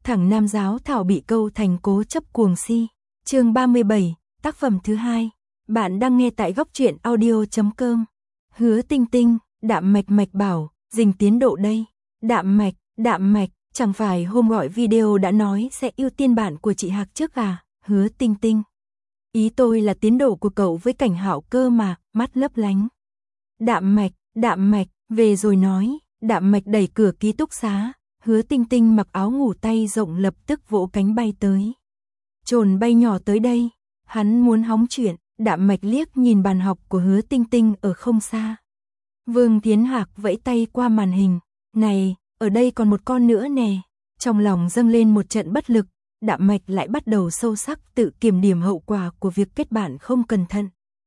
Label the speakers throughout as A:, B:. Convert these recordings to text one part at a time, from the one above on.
A: thẳng nam giáo thảo bị câu thành cố chấp cuồng si. Chương 37, tác phẩm thứ 2. Bạn đang nghe tại góc truyện audio.com. Hứa Tinh Tinh, Đạm Mạch bảo, dình tiến độ đây. Đạm Mạch, chẳng phải hôm gọi video đã nói sẽ ưu tiên bạn của chị Hạc trước à? Hứa Tinh Tinh. Ý tôi là tiến độ của cậu với Cảnh Hạo cơ mà, mắt lấp lánh. Đạm Mạch, về rồi nói. Đạm Mạch đẩy cửa ký túc xá, Hứa Tinh Tinh mặc áo ngủ tay rộng lập tức vỗ cánh bay tới. Trồn bay nhỏ tới đây, hắn muốn hóng chuyện. Đạm Mạch liếc nhìn bàn học của Hứa Tinh Tinh ở không xa. Vương Thiến Hạc vẫy tay qua màn hình, này, ở đây còn một con nữa nè. Trong lòng dâng lên một trận bất lực, Đạm Mạch lại bắt đầu sâu sắc tự kiểm điểm hậu quả của việc kết bạn không cẩn thận.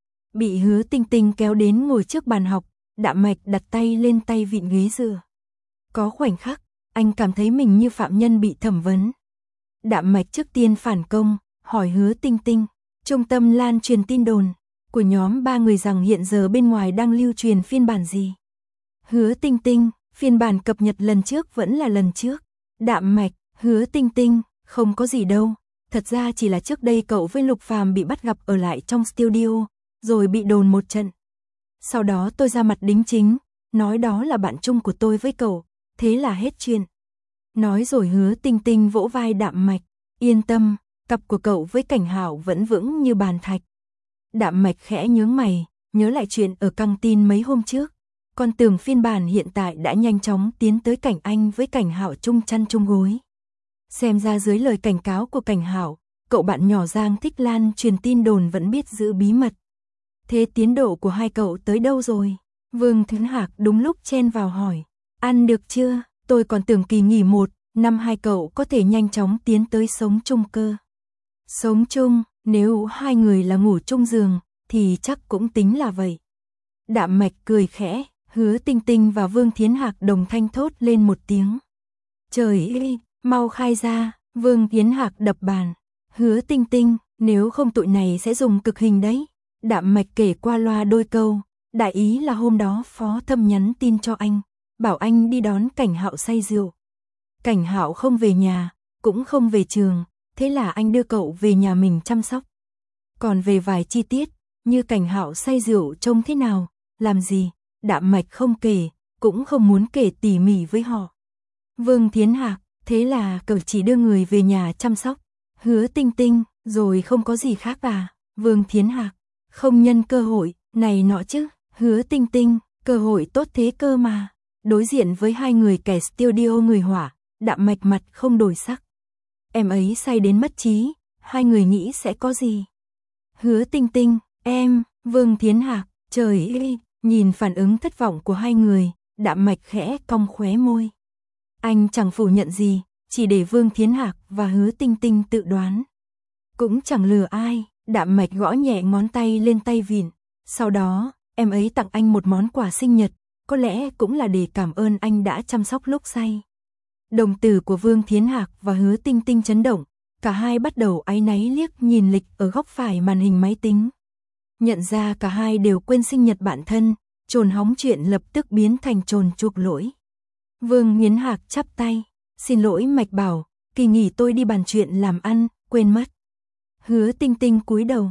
A: Bị Hứa Tinh Tinh kéo đến ngồi trước bàn học, Đạm Mạch đặt tay lên tay vịn ghế dựa. Có khoảnh khắc, anh cảm thấy mình như phạm nhân bị thẩm vấn. Đạm Mạch trước tiên phản công, hỏi Hứa Tinh Tinh, trung tâm lan truyền tin đồn của nhóm 3 người rằng hiện giờ bên ngoài đang lưu truyền phiên bản gì? Hứa Tinh Tinh, phiên bản cập nhật lần trước vẫn là lần trước. Đạm Mạch, Hứa Tinh Tinh, không có gì đâu, thật ra chỉ là trước đây cậu với Lục Phàm bị bắt gặp ở lại trong studio, rồi bị đồn một trận. Sau đó tôi ra mặt đính chính, nói đó là bạn chung của tôi với cậu, thế là hết chuyện. Nói rồi Hứa Tinh Tinh vỗ vai Đạm Mạch, yên tâm, cặp của cậu với Cảnh Hạo vẫn vững như bàn thạch. Đạm Mạch khẽ nhướng mày, nhớ lại chuyện ở căng tin mấy hôm trước, còn tưởng phiên bản hiện tại đã nhanh chóng tiến tới cảnh anh với Cảnh Hạo chung chăn chung gối. Xem ra dưới lời cảnh cáo của Cảnh Hạo, cậu bạn nhỏ Giang thích lan truyền tin đồn vẫn biết giữ bí mật. Thế tiến độ của hai cậu tới đâu rồi? Vương Thiến Hạc đúng lúc chen vào hỏi, ăn được chưa? Tôi còn tưởng kỳ nghỉ 1 năm hai cậu có thể nhanh chóng tiến tới sống chung cơ. Sống chung, nếu hai người là ngủ chung giường, thì chắc cũng tính là vậy. Đạm Mạch cười khẽ, Hứa Tinh Tinh và Vương Thiến Hạc đồng thanh thốt lên một tiếng. Trời ơi, mau khai ra, Vương Thiến Hạc đập bàn. Hứa Tinh Tinh, nếu không tụi này sẽ dùng cực hình đấy. Đạm Mạch kể qua loa đôi câu, đại ý là hôm đó Phó Thâm nhắn tin cho anh, bảo anh đi đón Cảnh Hạo say rượu. Cảnh Hạo không về nhà, cũng không về trường, thế là anh đưa cậu về nhà mình chăm sóc. Còn về vài chi tiết, như Cảnh Hạo say rượu trông thế nào, làm gì, Đạm Mạch không kể, cũng không muốn kể tỉ mỉ với họ. Vương Thiến Hạc, thế là cậu chỉ đưa người về nhà chăm sóc. Hứa Tinh Tinh, rồi không có gì khác à? Vương Thiến Hạc, không nhân cơ hội, này nọ chứ. Hứa Tinh Tinh, cơ hội tốt thế cơ mà. Đối diện với hai người kẻ studio người hỏa, Đạm Mạch mặt không đổi sắc. Em ấy say đến mất trí, hai người nghĩ sẽ có gì? Hứa Tinh Tinh, em, Vương Thiến Hạc, trời ơi, nhìn phản ứng thất vọng của hai người, Đạm Mạch khẽ cong khóe môi. Anh chẳng phủ nhận gì, chỉ để Vương Thiến Hạc và Hứa Tinh Tinh tự đoán. Cũng chẳng lừa ai, Đạm Mạch gõ nhẹ ngón tay lên tay vịn. Sau đó, em ấy tặng anh một món quà sinh nhật, có lẽ cũng là để cảm ơn anh đã chăm sóc lúc say. Đồng tử của Vương Thiến Hạc và Hứa Tinh Tinh chấn động, cả hai bắt đầu áy náy liếc nhìn lịch ở góc phải màn hình máy tính. Nhận ra cả hai đều quên sinh nhật bạn thân, trồn hóng chuyện lập tức biến thành trồn chuộc lỗi. Vương Thiến Hạc chắp tay, xin lỗi Mạch bảo, kỳ nghỉ tôi đi bàn chuyện làm ăn, quên mất. Hứa Tinh Tinh cúi đầu,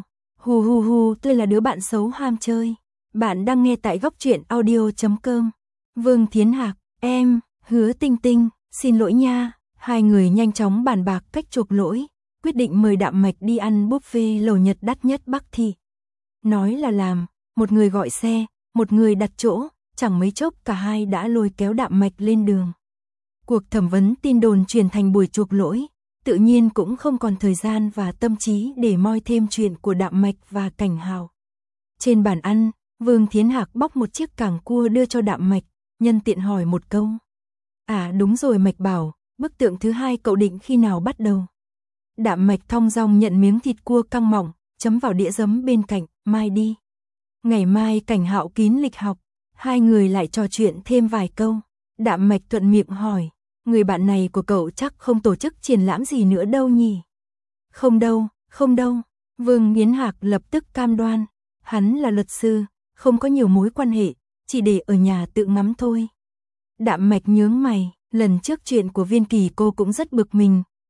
A: hù, tôi là đứa bạn xấu ham chơi. Bạn đang nghe tại góc truyện audio.com. Vương Thiến Hạc, em, Hứa Tinh Tinh, xin lỗi nha. Hai người nhanh chóng bàn bạc cách chuộc lỗi, quyết định mời Đạm Mạch đi ăn buffet lẩu Nhật đắt nhất Bắc Thị. Nói là làm, một người gọi xe, một người đặt chỗ, chẳng mấy chốc cả hai đã lôi kéo Đạm Mạch lên đường. Cuộc thẩm vấn tin đồn chuyển thành buổi chuộc lỗi, tự nhiên cũng không còn thời gian và tâm trí để moi thêm chuyện của Đạm Mạch và Cảnh Hạo. Trên bàn ăn, Vương Thiến Hạc bóc một chiếc cảng cua đưa cho Đạm Mạch, nhân tiện hỏi một câu. À đúng rồi Mạch bảo, bức tượng thứ 2 cậu định khi nào bắt đầu? Đạm Mạch thong dong nhận miếng thịt cua căng mỏng, chấm vào đĩa giấm bên cạnh, mai đi. Ngày mai Cảnh Hạo kín lịch học, hai người lại trò chuyện thêm vài câu. Đạm Mạch thuận miệng hỏi, người bạn này của cậu chắc không tổ chức triển lãm gì nữa đâu nhỉ? Không đâu, Vương Thiến Hạc lập tức cam đoan, hắn là luật sư, không có nhiều mối quan hệ, chỉ để ở nhà tự ngắm thôi. Đạm Mạch nhướng mày, lần trước chuyện của Viên Kỳ cô cũng rất bực mình,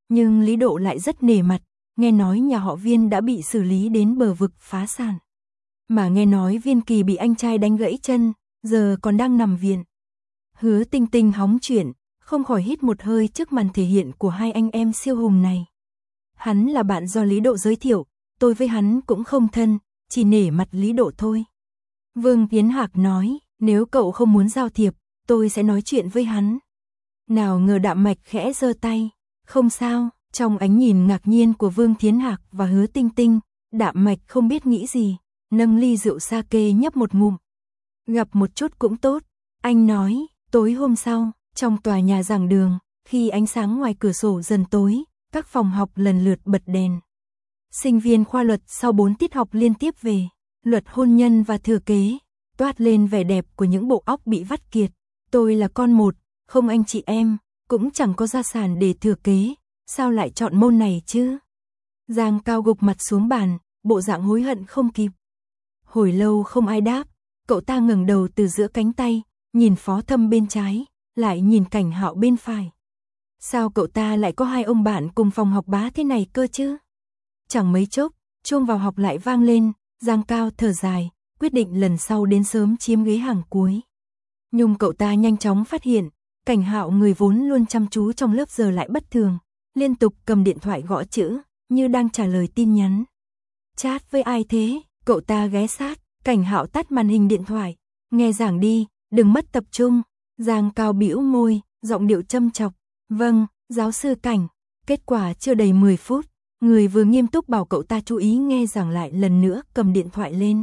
A: nhưng Lý Độ lại rất nể mặt, nghe nói nhà họ Viên đã bị xử lý đến bờ vực phá sản. Mà nghe nói Viên Kỳ bị anh trai đánh gãy chân, giờ còn đang nằm viện. Hứa Tinh Tinh hóng chuyện, không khỏi hít một hơi trước màn thể hiện của hai anh em siêu hùng này. Hắn là bạn do Lý Độ giới thiệu, tôi với hắn cũng không thân, chỉ nể mặt Lý Độ thôi. Vương Tiến Hạc nói, nếu cậu không muốn giao thiệp, tôi sẽ nói chuyện với hắn. Nào ngờ Đạm Mạch khẽ giơ tay, không sao. Trong ánh nhìn ngạc nhiên của Vương Thiến Hạc và Hứa Tinh Tinh, Đạm Mạch không biết nghĩ gì, nâng ly rượu sake nhấp một ngụm. Gặp một chút cũng tốt, anh nói. Tối hôm sau, trong tòa nhà giảng đường, khi ánh sáng ngoài cửa sổ dần tối, các phòng học lần lượt bật đèn. Sinh viên khoa luật sau 4 tiết học liên tiếp về, luật hôn nhân và thừa kế, toát lên vẻ đẹp của những bộ óc bị vắt kiệt. Tôi là con một, không anh chị em, cũng chẳng có gia sản để thừa kế. Sao lại chọn môn này chứ? Giang Cao gục mặt xuống bàn, bộ dạng hối hận không kịp. Hồi lâu không ai đáp, cậu ta ngẩng đầu từ giữa cánh tay, nhìn Phó Thâm bên trái, lại nhìn Cảnh Hạo bên phải. Sao cậu ta lại có hai ông bạn cùng phòng học bá thế này cơ chứ? Chẳng mấy chốc, chuông vào học lại vang lên, Giang Cao thở dài, quyết định lần sau đến sớm chiếm ghế hàng cuối. Nhưng cậu ta nhanh chóng phát hiện, Cảnh Hạo người vốn luôn chăm chú trong lớp giờ lại bất thường. Liên tục cầm điện thoại gõ chữ, như đang trả lời tin nhắn. Chat với ai thế? Cậu ta ghé sát, Cảnh Hạo tắt màn hình điện thoại. Nghe giảng đi, đừng mất tập trung. Giang Cao bĩu môi, giọng điệu châm chọc. Vâng, giáo sư Cảnh. Kết quả chưa đầy 10 phút, người vừa nghiêm túc bảo cậu ta chú ý nghe giảng lại lần nữa cầm điện thoại lên.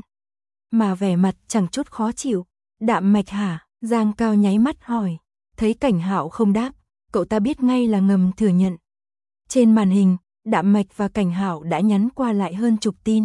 A: Mà vẻ mặt chẳng chút khó chịu. Đạm Mạch hả? Giang Cao nháy mắt hỏi. Thấy Cảnh Hạo không đáp, cậu ta biết ngay là ngầm thừa nhận. Trên màn hình, Đạm Mạch và Cảnh Hạo đã nhắn qua lại hơn chục tin.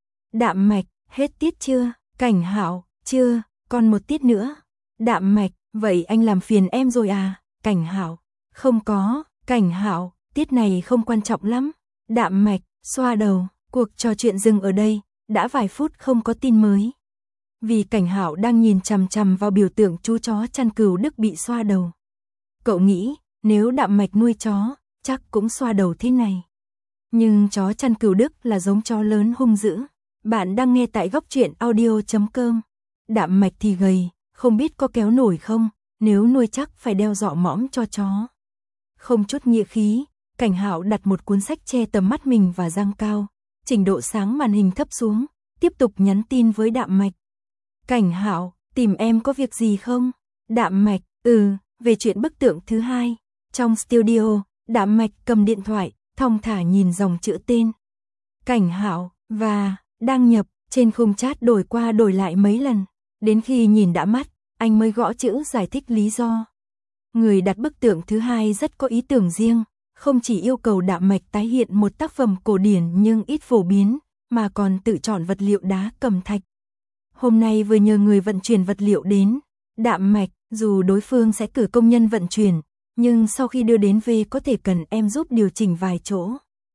A: Đạm Mạch, hết tiết chưa? Cảnh Hạo, chưa, còn một tiết nữa. Đạm Mạch, vậy anh làm phiền em rồi à? Cảnh Hạo, không có. Cảnh Hạo, tiết này không quan trọng lắm. Đạm Mạch, xoa đầu, cuộc trò chuyện dừng ở đây, đã vài phút không có tin mới. Vì Cảnh Hạo đang nhìn chằm chằm vào biểu tượng chú chó chăn cừu Đức bị xoa đầu. Cậu nghĩ, nếu Đạm Mạch nuôi chó, chắc cũng xoa đầu thế này. Nhưng chó chăn cừu Đức là giống chó lớn hung dữ. Bạn đang nghe tại góc truyện audio.com. Đạm Mạch thì gầy, không biết có kéo nổi không, nếu nuôi chắc phải đeo dọ mõm cho chó. Không chút nghĩa khí, Cảnh Hạo đặt một cuốn sách che tầm mắt mình và Giang Cao, chỉnh độ sáng màn hình thấp xuống, tiếp tục nhắn tin với Đạm Mạch. Cảnh Hạo, tìm em có việc gì không? Đạm Mạch, về chuyện bức tượng thứ hai. Trong studio, Đạm Mạch cầm điện thoại, thong thả nhìn dòng chữ tên. Cảnh Hạo, và, đăng nhập, trên khung chat đổi qua đổi lại mấy lần. Đến khi nhìn đã mắt, anh mới gõ chữ giải thích lý do. Người đặt bức tượng thứ hai rất có ý tưởng riêng, không chỉ yêu cầu Đạm Mạch tái hiện một tác phẩm cổ điển nhưng ít phổ biến, mà còn tự chọn vật liệu đá cẩm thạch. Hôm nay vừa nhờ người vận chuyển vật liệu đến, Đạm Mạch, dù đối phương sẽ cử công nhân vận chuyển, nhưng sau khi đưa đến về có thể cần em giúp điều chỉnh vài chỗ.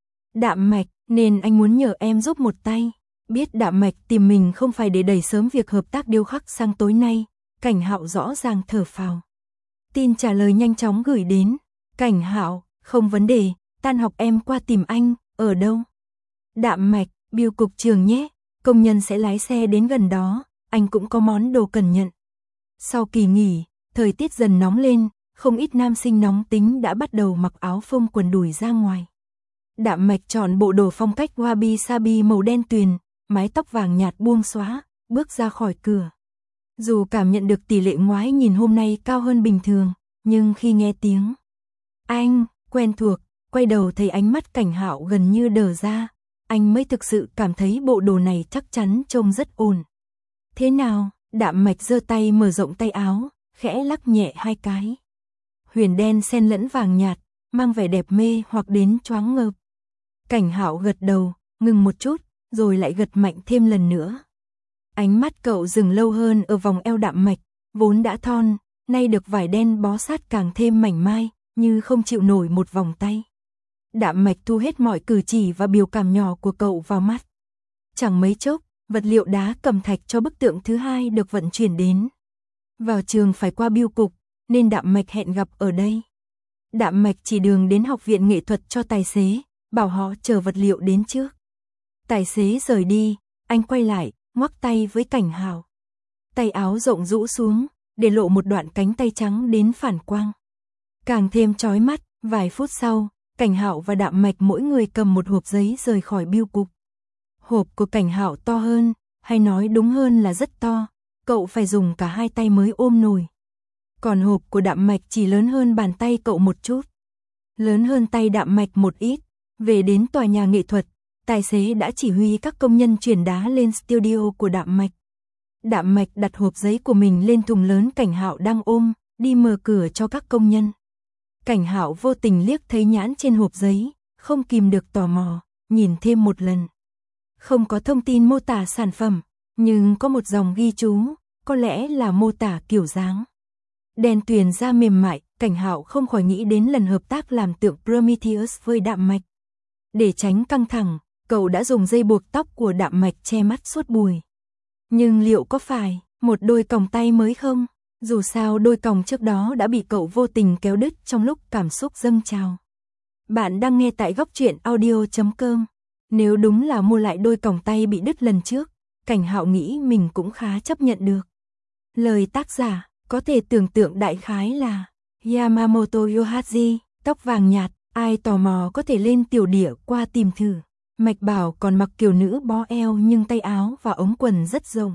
A: Đạm Mạch, nên anh muốn nhờ em giúp một tay. Biết Đạm Mạch tìm mình không phải để đẩy sớm việc hợp tác điêu khắc sang tối nay, Cảnh Hạo rõ ràng thở phào. Tin trả lời nhanh chóng gửi đến. Cảnh Hạo, không vấn đề, tan học em qua tìm anh, ở đâu? Đạm Mạch, bưu cục trường nhé, công nhân sẽ lái xe đến gần đó, anh cũng có món đồ cần nhận. Sau kỳ nghỉ, thời tiết dần nóng lên, không ít nam sinh nóng tính đã bắt đầu mặc áo phông quần đùi ra ngoài. Đạm Mạch chọn bộ đồ phong cách wabi sabi màu đen tuyền, mái tóc vàng nhạt buông xóa, bước ra khỏi cửa. Dù cảm nhận được tỷ lệ ngoái nhìn hôm nay cao hơn bình thường, nhưng khi nghe tiếng anh quen thuộc, quay đầu thấy ánh mắt Cảnh Hạo gần như đờ ra, anh mới thực sự cảm thấy bộ đồ này chắc chắn trông rất ổn. Thế nào? Đạm Mạch giơ tay mở rộng tay áo, khẽ lắc nhẹ hai cái. Huyền đen xen lẫn vàng nhạt, mang vẻ đẹp mê hoặc đến choáng ngợp. Cảnh Hạo gật đầu, ngừng một chút, rồi lại gật mạnh thêm lần nữa. Ánh mắt cậu dừng lâu hơn ở vòng eo Đạm Mạch, vốn đã thon, nay được vải đen bó sát càng thêm mảnh mai, như không chịu nổi một vòng tay. Đạm Mạch thu hết mọi cử chỉ và biểu cảm nhỏ của cậu vào mắt. Chẳng mấy chốc, vật liệu đá cẩm thạch cho bức tượng thứ hai được vận chuyển đến. Vào trường phải qua bưu cục, nên Đạm Mạch hẹn gặp ở đây. Đạm Mạch chỉ đường đến học viện nghệ thuật cho tài xế, bảo họ chờ vật liệu đến trước. Tài xế rời đi, anh quay lại, ngoắc tay với Cảnh Hạo. Tay áo rộng rũ xuống, để lộ một đoạn cánh tay trắng đến phản quang. Càng thêm chói mắt, vài phút sau, Cảnh Hạo và Đạm Mạch mỗi người cầm một hộp giấy rời khỏi bưu cục. Hộp của Cảnh Hạo to hơn, hay nói đúng hơn là rất to, cậu phải dùng cả hai tay mới ôm nổi. Còn hộp của Đạm Mạch chỉ lớn hơn bàn tay cậu một chút. Lớn hơn tay Đạm Mạch một ít. Về đến tòa nhà nghệ thuật, tài xế đã chỉ huy các công nhân chuyển đá lên studio của Đạm Mạch. Đạm Mạch đặt hộp giấy của mình lên thùng lớn Cảnh Hạo đang ôm, đi mở cửa cho các công nhân. Cảnh Hạo vô tình liếc thấy nhãn trên hộp giấy, không kìm được tò mò, nhìn thêm một lần. Không có thông tin mô tả sản phẩm, nhưng có một dòng ghi chú, có lẽ là mô tả kiểu dáng. Đèn tuyền da mềm mại, Cảnh Hạo không khỏi nghĩ đến lần hợp tác làm tượng Prometheus với Đạm Mạch. Để tránh căng thẳng, cậu đã dùng dây buộc tóc của Đạm Mạch che mắt suốt buổi. Nhưng liệu có phải một đôi còng tay mới không? Dù sao đôi còng trước đó đã bị cậu vô tình kéo đứt trong lúc cảm xúc dâng trào. Bạn đang nghe tại goctruyện.audio.com. Nếu đúng là mua lại đôi còng tay bị đứt lần trước, Cảnh Hạo nghĩ mình cũng khá chấp nhận được. Lời tác giả có thể tưởng tượng đại khái là Yamamoto Yohaji, tóc vàng nhạt, ai tò mò có thể lên tiểu địa qua tìm thử. Mạch Bảo còn mặc kiểu nữ bó eo nhưng tay áo và ống quần rất rộng.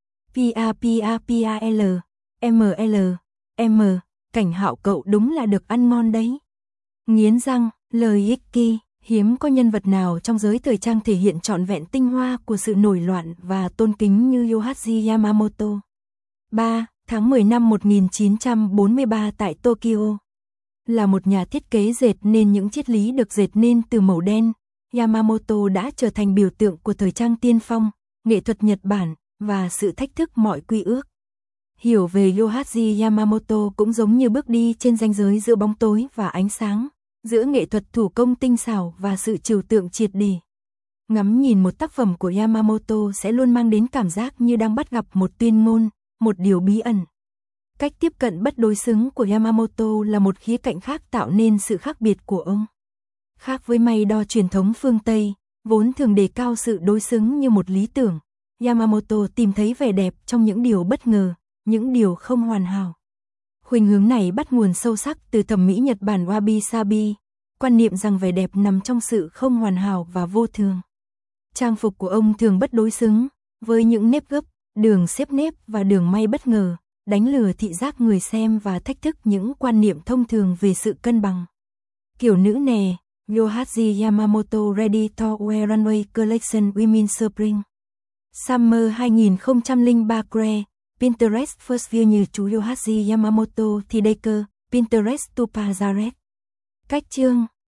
A: PAPAPAL, ML, M, Cảnh Hạo cậu đúng là được ăn ngon đấy. Nghiến răng, lời ích hiếm có nhân vật nào trong giới thời trang thể hiện trọn vẹn tinh hoa của sự nổi loạn và tôn kính như Yohji Yamamoto. 3. Tháng 10 năm 1943 tại Tokyo. Là một nhà thiết kế dệt nên những chiết lý được dệt nên từ màu đen, Yamamoto đã trở thành biểu tượng của thời trang tiên phong, nghệ thuật Nhật Bản và sự thách thức mọi quy ước. Hiểu về Yohji Yamamoto cũng giống như bước đi trên ranh giới giữa bóng tối và ánh sáng, giữa nghệ thuật thủ công tinh xảo và sự trừu tượng triệt để. Ngắm nhìn một tác phẩm của Yamamoto sẽ luôn mang đến cảm giác như đang bắt gặp một tuyên ngôn, một điều bí ẩn. Cách tiếp cận bất đối xứng của Yamamoto là một khía cạnh khác tạo nên sự khác biệt của ông. Khác với may đo truyền thống phương Tây, vốn thường đề cao sự đối xứng như một lý tưởng, Yamamoto tìm thấy vẻ đẹp trong những điều bất ngờ, những điều không hoàn hảo. Khuynh hướng này bắt nguồn sâu sắc từ thẩm mỹ Nhật Bản wabi sabi, quan niệm rằng vẻ đẹp nằm trong sự không hoàn hảo và vô thường. Trang phục của ông thường bất đối xứng, với những nếp gấp, đường xếp nếp và đường may bất ngờ, đánh lừa thị giác người xem và thách thức những quan niệm thông thường về sự cân bằng. Kiểu nữ nè, Yohji Yamamoto Ready to Wear Runway Collection Women Spring Summer 2003 Cre, Pinterest First View như chú Yohji Yamamoto thì đây cơ, Pinterest to Pazaret. Cách chương